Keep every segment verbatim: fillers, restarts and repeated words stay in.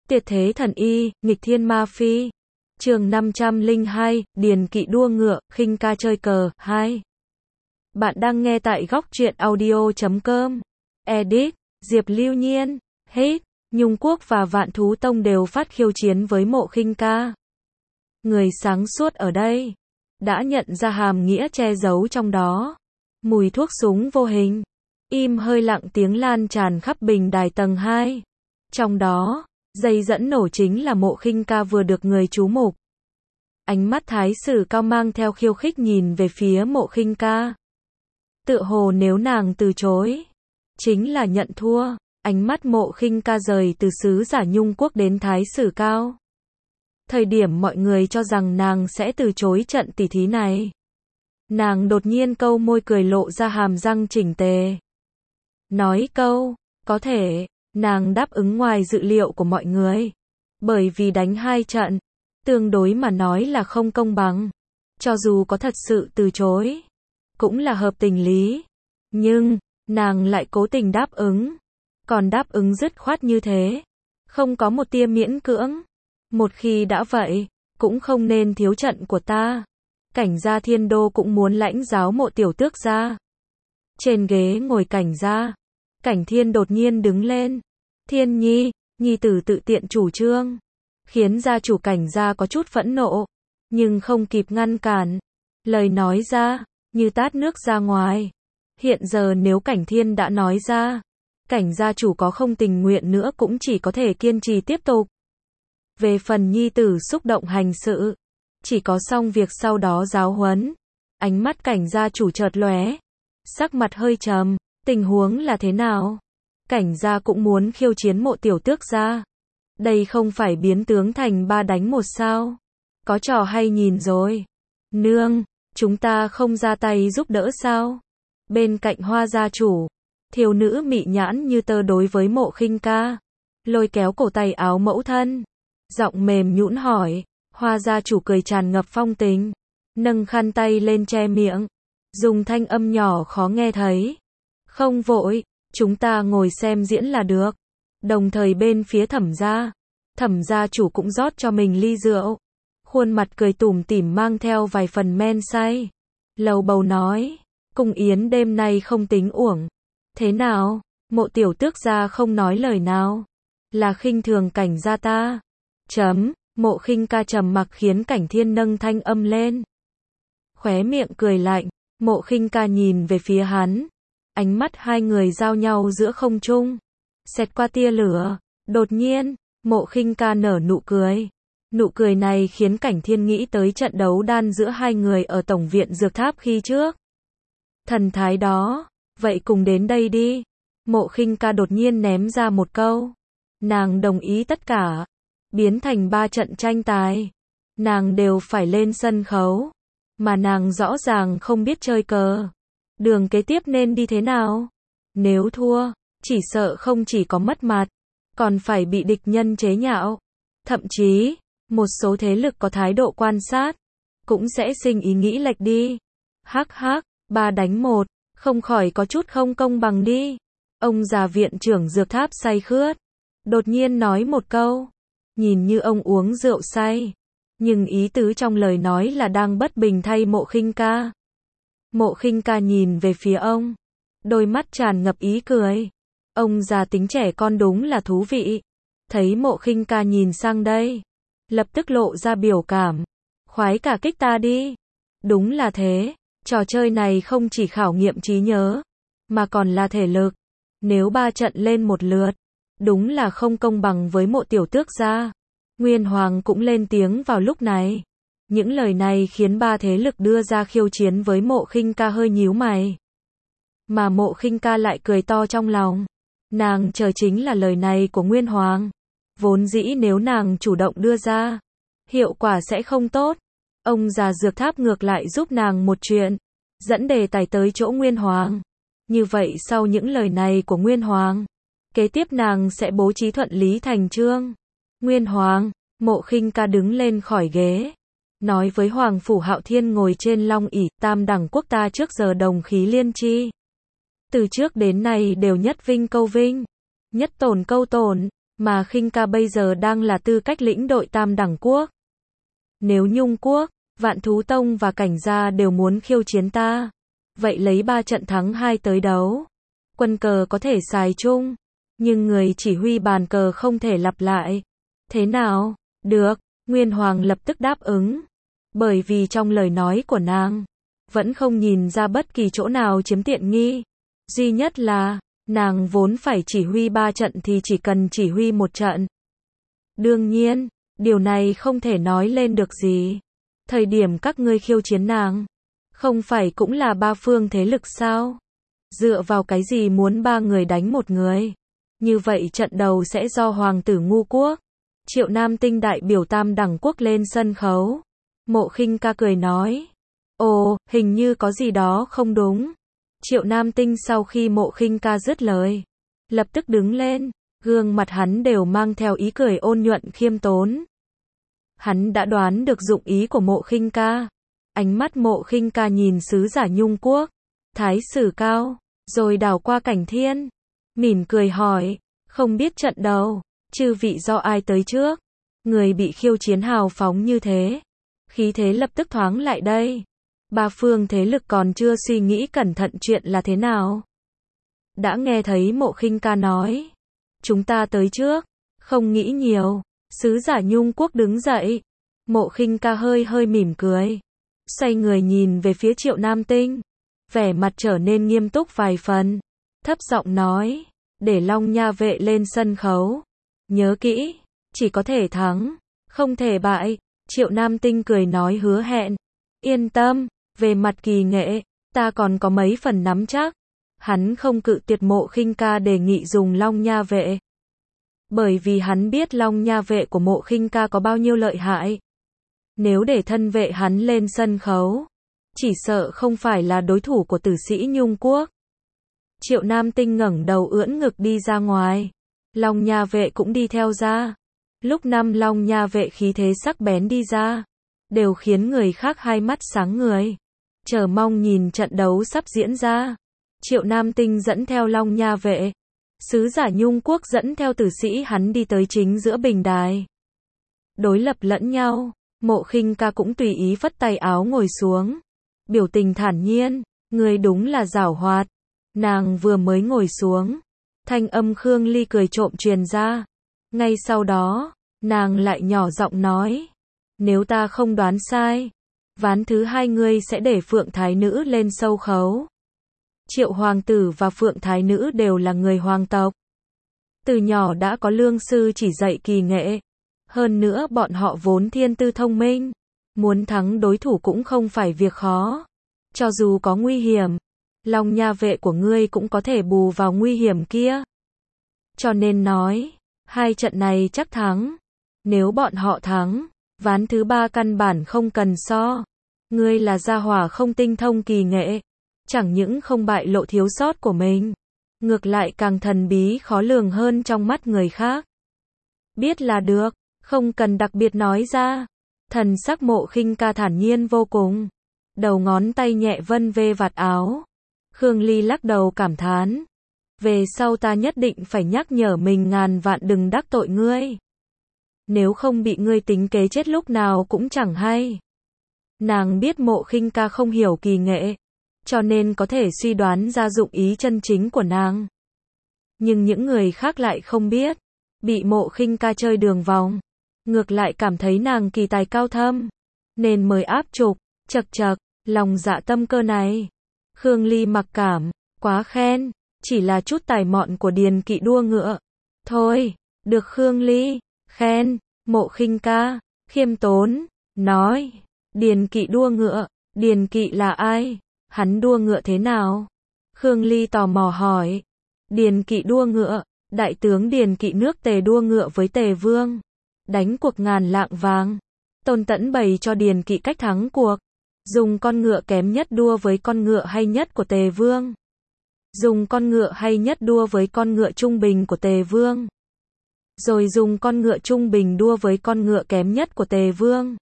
Tuyệt thế thần y, nghịch thiên ma phi. Chương năm trăm lẻ hai, điền kỵ đua ngựa, khinh ca chơi cờ, hai. Bạn đang nghe tại góc truyện audio chấm com. Edit, Diệp Lưu Nhiên, hết. Nhung Quốc và Vạn Thú Tông đều phát khiêu chiến với Mộ Khinh Ca. Người sáng suốt ở đây đã nhận ra hàm nghĩa che giấu trong đó. Mùi thuốc súng vô hình, im hơi lặng tiếng lan tràn khắp bình đài tầng hai. Trong đó, dây dẫn nổ chính là Mộ Khinh Ca vừa được người chú mục. Ánh mắt thái sử cao mang theo khiêu khích nhìn về phía Mộ Khinh Ca. Tựa hồ nếu nàng từ chối, chính là nhận thua. Ánh mắt Mộ Khinh Ca rời từ sứ giả Nhung Quốc đến thái sử cao. Thời điểm mọi người cho rằng nàng sẽ từ chối trận tỉ thí này, nàng đột nhiên câu môi cười lộ ra hàm răng chỉnh tề. Nói câu, có thể, nàng đáp ứng ngoài dự liệu của mọi người. Bởi vì đánh hai trận, tương đối mà nói là không công bằng. Cho dù có thật sự từ chối, cũng là hợp tình lý. Nhưng, nàng lại cố tình đáp ứng. Còn đáp ứng dứt khoát như thế, không có một tia miễn cưỡng. Một khi đã vậy, cũng không nên thiếu trận của ta. Cảnh gia Thiên Đô cũng muốn lãnh giáo Mộ tiểu tước gia. Trên ghế ngồi Cảnh gia, Cảnh Thiên đột nhiên đứng lên. Thiên nhi, nhi tử tự tiện chủ trương, khiến gia chủ Cảnh gia có chút phẫn nộ, nhưng không kịp ngăn cản. Lời nói ra, như tát nước ra ngoài. Hiện giờ nếu Cảnh Thiên đã nói ra, Cảnh gia chủ có không tình nguyện nữa cũng chỉ có thể kiên trì tiếp tục. Về phần nhi tử xúc động hành sự, chỉ có xong việc sau đó giáo huấn. Ánh mắt Cảnh gia chủ chợt lóe, sắc mặt hơi trầm. Tình huống là thế nào? Cảnh gia cũng muốn khiêu chiến Mộ tiểu tước gia. Đây không phải biến tướng thành ba đánh một sao? Có trò hay nhìn rồi. Nương, chúng ta không ra tay giúp đỡ sao? Bên cạnh Hoa gia chủ, thiếu nữ mị nhãn như tơ đối với Mộ Khinh Ca, lôi kéo cổ tay áo mẫu thân, giọng mềm nhũn hỏi. Hoa gia chủ cười tràn ngập phong tình, nâng khăn tay lên che miệng, dùng thanh âm nhỏ khó nghe thấy. Không vội, chúng ta ngồi xem diễn là được. Đồng thời bên phía Thẩm gia, Thẩm gia chủ cũng rót cho mình ly rượu, khuôn mặt cười tủm tỉm mang theo vài phần men say, lầu bầu nói, cung yến đêm nay không tính uổng. Thế nào? Mộ tiểu tước gia không nói lời nào, là khinh thường Cảnh gia ta. Chấm. Mộ Khinh Ca trầm mặc khiến Cảnh Thiên nâng thanh âm lên, khóe miệng cười lạnh. Mộ Khinh Ca nhìn về phía hắn, ánh mắt hai người giao nhau giữa không trung, xẹt qua tia lửa. Đột nhiên, Mộ Khinh Ca nở nụ cười. Nụ cười này khiến Cảnh Thiên nghĩ tới trận đấu đan giữa hai người ở Tổng viện Dược Tháp khi trước. Thần thái đó, vậy cùng đến đây đi. Mộ Khinh Ca đột nhiên ném ra một câu. Nàng đồng ý tất cả. Biến thành ba trận tranh tài, nàng đều phải lên sân khấu, mà nàng rõ ràng không biết chơi cờ. Đường kế tiếp nên đi thế nào? Nếu thua, chỉ sợ không chỉ có mất mặt, còn phải bị địch nhân chế nhạo. Thậm chí, một số thế lực có thái độ quan sát, cũng sẽ sinh ý nghĩ lệch đi. Hắc hắc, ba đánh một, không khỏi có chút không công bằng đi. Ông già viện trưởng Dược Tháp say khướt, đột nhiên nói một câu. Nhìn như ông uống rượu say, nhưng ý tứ trong lời nói là đang bất bình thay Mộ Khinh Ca. Mộ Khinh Ca nhìn về phía ông, đôi mắt tràn ngập ý cười. Ông già tính trẻ con đúng là thú vị. Thấy Mộ Khinh Ca nhìn sang đây, lập tức lộ ra biểu cảm. Khoái cả kích ta đi. Đúng là thế, trò chơi này không chỉ khảo nghiệm trí nhớ, mà còn là thể lực. Nếu ba trận lên một lượt, đúng là không công bằng với Mộ tiểu tước gia. Nguyên Hoàng cũng lên tiếng vào lúc này. Những lời này khiến ba thế lực đưa ra khiêu chiến với Mộ Khinh Ca hơi nhíu mày. Mà Mộ Khinh Ca lại cười to trong lòng. Nàng chờ chính là lời này của Nguyên Hoàng. Vốn dĩ nếu nàng chủ động đưa ra, hiệu quả sẽ không tốt. Ông già Dược Tháp ngược lại giúp nàng một chuyện, dẫn đề tài tới chỗ Nguyên Hoàng. Như vậy sau những lời này của Nguyên Hoàng, kế tiếp nàng sẽ bố trí thuận lý thành chương. Nguyên Hoàng, Mộ Khinh Ca đứng lên khỏi ghế, nói với Hoàng Phủ Hạo Thiên ngồi trên long ỷ, tam đẳng quốc ta trước giờ đồng khí liên chi. Từ trước đến nay đều nhất vinh câu vinh, nhất tổn câu tổn, mà khinh ca bây giờ đang là tư cách lĩnh đội Tam Đẳng Quốc. Nếu Nhung Quốc, Vạn Thú Tông và Cảnh Gia đều muốn khiêu chiến ta, vậy lấy ba trận thắng hai tới đấu. Quân cờ có thể xài chung, nhưng người chỉ huy bàn cờ không thể lặp lại. Thế nào? Được, Nguyên Hoàng lập tức đáp ứng. Bởi vì trong lời nói của nàng, vẫn không nhìn ra bất kỳ chỗ nào chiếm tiện nghi. Duy nhất là, nàng vốn phải chỉ huy ba trận thì chỉ cần chỉ huy một trận. Đương nhiên, điều này không thể nói lên được gì. Thời điểm các ngươi khiêu chiến nàng, không phải cũng là ba phương thế lực sao? Dựa vào cái gì muốn ba người đánh một người? Như vậy trận đầu sẽ do Hoàng tử Ngu Quốc, Triệu Nam Tinh đại biểu Tam Đẳng Quốc lên sân khấu. Mộ Khinh Ca cười nói. Ồ, hình như có gì đó không đúng. Triệu Nam Tinh sau khi Mộ Khinh Ca dứt lời, lập tức đứng lên, gương mặt hắn đều mang theo ý cười ôn nhuận khiêm tốn. Hắn đã đoán được dụng ý của Mộ Khinh Ca. Ánh mắt Mộ Khinh Ca nhìn sứ giả Nhung Quốc, Thái Sử Cao, rồi đảo qua Cảnh Thiên, mỉm cười hỏi, không biết trận đầu, chư vị do ai tới trước? Người bị khiêu chiến hào phóng như thế, khí thế lập tức thoáng lại đây. Ba phương thế lực còn chưa suy nghĩ cẩn thận chuyện là thế nào. Đã nghe thấy Mộ Khinh Ca nói, chúng ta tới trước, không nghĩ nhiều. Sứ giả Nhung Quốc đứng dậy. Mộ Khinh Ca hơi hơi mỉm cười, xoay người nhìn về phía Triệu Nam Tinh, vẻ mặt trở nên nghiêm túc vài phần, thấp giọng nói, để Long Nha vệ lên sân khấu. Nhớ kỹ, chỉ có thể thắng, không thể bại. Triệu Nam Tinh cười nói hứa hẹn. Yên tâm, về mặt kỳ nghệ, ta còn có mấy phần nắm chắc. Hắn không cự tuyệt Mộ Khinh Ca đề nghị dùng Long Nha vệ. Bởi vì hắn biết Long Nha vệ của Mộ Khinh Ca có bao nhiêu lợi hại. Nếu để thân vệ hắn lên sân khấu, chỉ sợ không phải là đối thủ của tử sĩ Nhung Quốc. Triệu Nam Tinh ngẩng đầu ưỡn ngực đi ra ngoài. Long Nha vệ cũng đi theo ra. Lúc năm Long Nha vệ khí thế sắc bén đi ra, đều khiến người khác hai mắt sáng người, chờ mong nhìn trận đấu sắp diễn ra. Triệu Nam Tinh dẫn theo Long Nha vệ, sứ giả Nhung Quốc dẫn theo tử sĩ hắn đi tới chính giữa bình đài. Đối lập lẫn nhau, Mộ Khinh Ca cũng tùy ý phất tay áo ngồi xuống, biểu tình thản nhiên, người đúng là giảo hoạt. Nàng vừa mới ngồi xuống, thanh âm Khương Ly cười trộm truyền ra. Ngay sau đó, nàng lại nhỏ giọng nói, nếu ta không đoán sai, ván thứ hai ngươi sẽ để Phượng Thái Nữ lên sâu khấu. Triệu Hoàng tử và Phượng Thái Nữ đều là người hoàng tộc. Từ nhỏ đã có lương sư chỉ dạy kỳ nghệ. Hơn nữa bọn họ vốn thiên tư thông minh. Muốn thắng đối thủ cũng không phải việc khó. Cho dù có nguy hiểm, Long Nha vệ của ngươi cũng có thể bù vào nguy hiểm kia. Cho nên nói, hai trận này chắc thắng. Nếu bọn họ thắng, ván thứ ba căn bản không cần so. Ngươi là gia hỏa không tinh thông kỳ nghệ, chẳng những không bại lộ thiếu sót của mình, ngược lại càng thần bí khó lường hơn trong mắt người khác. Biết là được, không cần đặc biệt nói ra. Thần sắc Mộ Khinh Ca thản nhiên vô cùng, đầu ngón tay nhẹ vân vê vạt áo. Khương Ly lắc đầu cảm thán, về sau ta nhất định phải nhắc nhở mình ngàn vạn đừng đắc tội ngươi. Nếu không bị ngươi tính kế chết lúc nào cũng chẳng hay. Nàng biết Mộ Khinh Ca không hiểu kỳ nghệ, cho nên có thể suy đoán ra dụng ý chân chính của nàng. Nhưng những người khác lại không biết, bị Mộ Khinh Ca chơi đường vòng, ngược lại cảm thấy nàng kỳ tài cao thâm, nên mới áp trục. Chậc chậc, lòng dạ tâm cơ này. Khương Ly mặc cảm, quá khen, chỉ là chút tài mọn của Điền Kỵ đua ngựa. Thôi, được Khương Ly, khen. Mộ Khinh Ca, khiêm tốn, nói, Điền Kỵ đua ngựa, Điền Kỵ là ai? Hắn đua ngựa thế nào? Khương Ly tò mò hỏi. Điền Kỵ đua ngựa, đại tướng Điền Kỵ nước Tề đua ngựa với Tề Vương, đánh cuộc ngàn lạng vàng. Tôn Tẫn bày cho Điền Kỵ cách thắng cuộc, dùng con ngựa kém nhất đua với con ngựa hay nhất của Tề Vương, dùng con ngựa hay nhất đua với con ngựa trung bình của Tề Vương, rồi dùng con ngựa trung bình đua với con ngựa kém nhất của Tề Vương.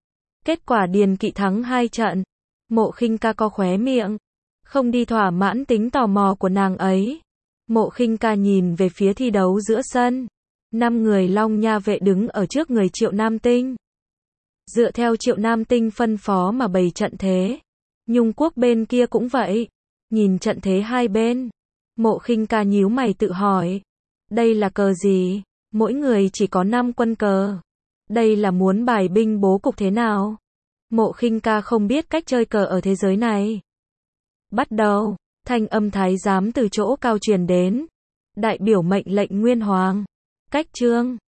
Kết quả Điền Kỵ thắng hai trận. Mộ Khinh Ca co khóe miệng, không đi thỏa mãn tính tò mò của nàng ấy. Mộ Khinh Ca nhìn về phía thi đấu giữa sân, Năm người Long Nha vệ đứng ở trước người Triệu Nam Tinh. Dựa theo Triệu Nam Tinh phân phó mà bày trận thế. Nhung quốc bên kia cũng vậy. Nhìn trận thế hai bên. Mộ Khinh Ca nhíu mày tự hỏi. Đây là cờ gì? Mỗi người chỉ có năm quân cờ. Đây là muốn bài binh bố cục thế nào? Mộ Khinh Ca không biết cách chơi cờ ở thế giới này. Bắt đầu, thanh âm thái giám từ chỗ cao truyền đến. Đại biểu mệnh lệnh Nguyên Hoàng. Cách trương,